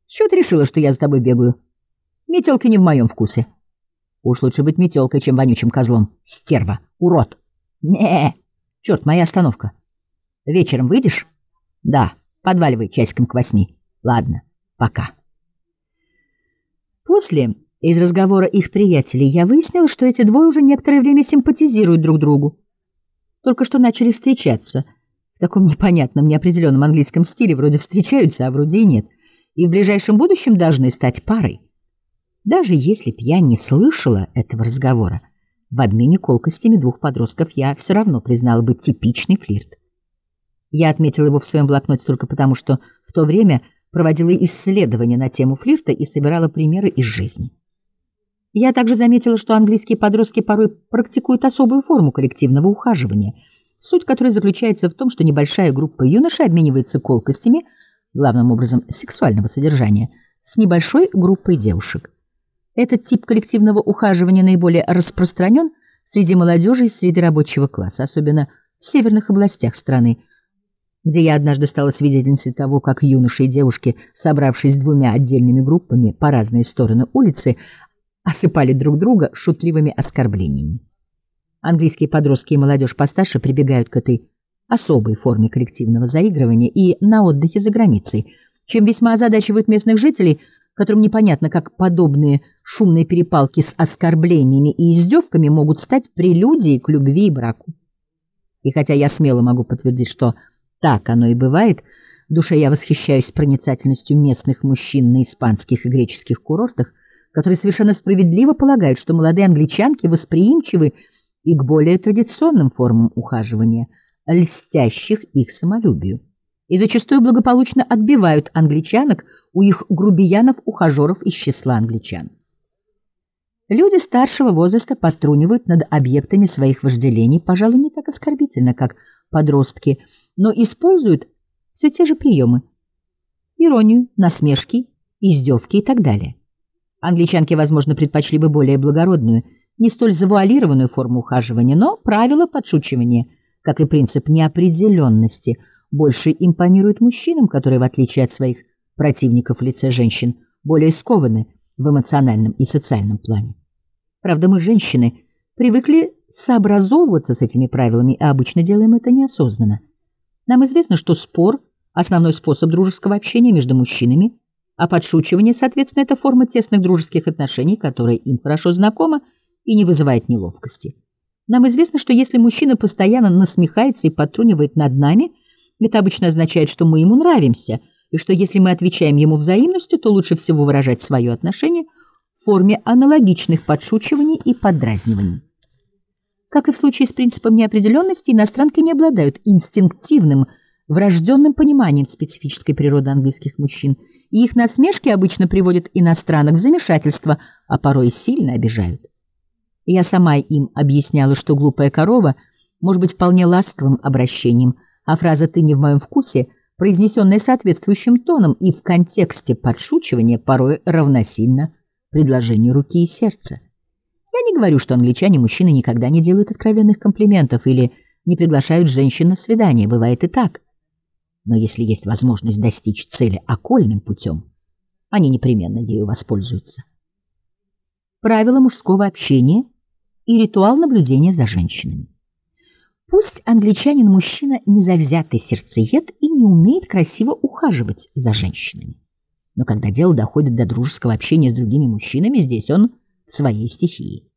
С чего ты решила, что я за тобой бегаю? Метелки не в моем вкусе. Уж лучше быть метелкой, чем вонючим козлом. Стерва, урод. Не, черт, моя остановка. Вечером выйдешь? Да, подваливай часиком к 8. Ладно, пока. После, из разговора их приятелей, я выяснила, что эти двое уже некоторое время симпатизируют друг другу. Только что начали встречаться. В таком непонятном, неопределенном английском стиле вроде встречаются, а вроде и нет. И в ближайшем будущем должны стать парой. Даже если б я не слышала этого разговора, в обмене колкостями двух подростков я все равно признала бы типичный флирт. Я отметила его в своем блокноте только потому, что в то время проводила исследования на тему флирта и собирала примеры из жизни. Я также заметила, что английские подростки порой практикуют особую форму коллективного ухаживания, суть которой заключается в том, что небольшая группа юношей обменивается колкостями, главным образом сексуального содержания, с небольшой группой девушек. Этот тип коллективного ухаживания наиболее распространен среди молодежи и среди рабочего класса, особенно в северных областях страны, где я однажды стала свидетельницей того, как юноши и девушки, собравшись двумя отдельными группами по разные стороны улицы, осыпали друг друга шутливыми оскорблениями. Английские подростки и молодежь постарше прибегают к этой особой форме коллективного заигрывания и на отдыхе за границей, чем весьма озадачивают местных жителей, которым непонятно, как подобные шумные перепалки с оскорблениями и издевками могут стать прелюдией к любви и браку. И хотя я смело могу подтвердить, что так оно и бывает, в душе я восхищаюсь проницательностью местных мужчин на испанских и греческих курортах, которые совершенно справедливо полагают, что молодые англичанки восприимчивы и к более традиционным формам ухаживания, льстящих их самолюбию, и зачастую благополучно отбивают англичанок у их грубиянов-ухажеров из числа англичан. Люди старшего возраста подтрунивают над объектами своих вожделений, пожалуй, не так оскорбительно, как подростки, но используют все те же приемы: иронию, насмешки, издевки и так далее. Англичанки, возможно, предпочли бы более благородную, не столь завуалированную форму ухаживания, но правила подшучивания, как и принцип неопределенности, больше импонируют мужчинам, которые, в отличие от своих противников в лице женщин, более скованы в эмоциональном и социальном плане. Правда, мы, женщины, привыкли сообразовываться с этими правилами, и обычно делаем это неосознанно. Нам известно, что спор – основной способ дружеского общения между мужчинами, а подшучивание, соответственно, это форма тесных дружеских отношений, которая им хорошо знакома и не вызывает неловкости. Нам известно, что если мужчина постоянно насмехается и подтрунивает над нами, это обычно означает, что мы ему нравимся, и что если мы отвечаем ему взаимностью, то лучше всего выражать свое отношение в форме аналогичных подшучиваний и поддразниваний. Как и в случае с принципом неопределенности, иностранки не обладают инстинктивным, врожденным пониманием специфической природы английских мужчин, и их насмешки обычно приводят иностранок в замешательство, а порой и сильно обижают. Я сама им объясняла, что глупая корова может быть вполне ласковым обращением, а фраза «ты не в моем вкусе», произнесенная соответствующим тоном и в контексте подшучивания, порой равносильно предложению руки и сердца. Я не говорю, что англичане-мужчины никогда не делают откровенных комплиментов или не приглашают женщин на свидание, бывает и так. Но если есть возможность достичь цели окольным путем, они непременно ею воспользуются. Правила мужского общения и ритуал наблюдения за женщинами. Пусть англичанин-мужчина не завзятый сердцеед и не умеет красиво ухаживать за женщинами, но когда дело доходит до дружеского общения с другими мужчинами, здесь он в своей стихии.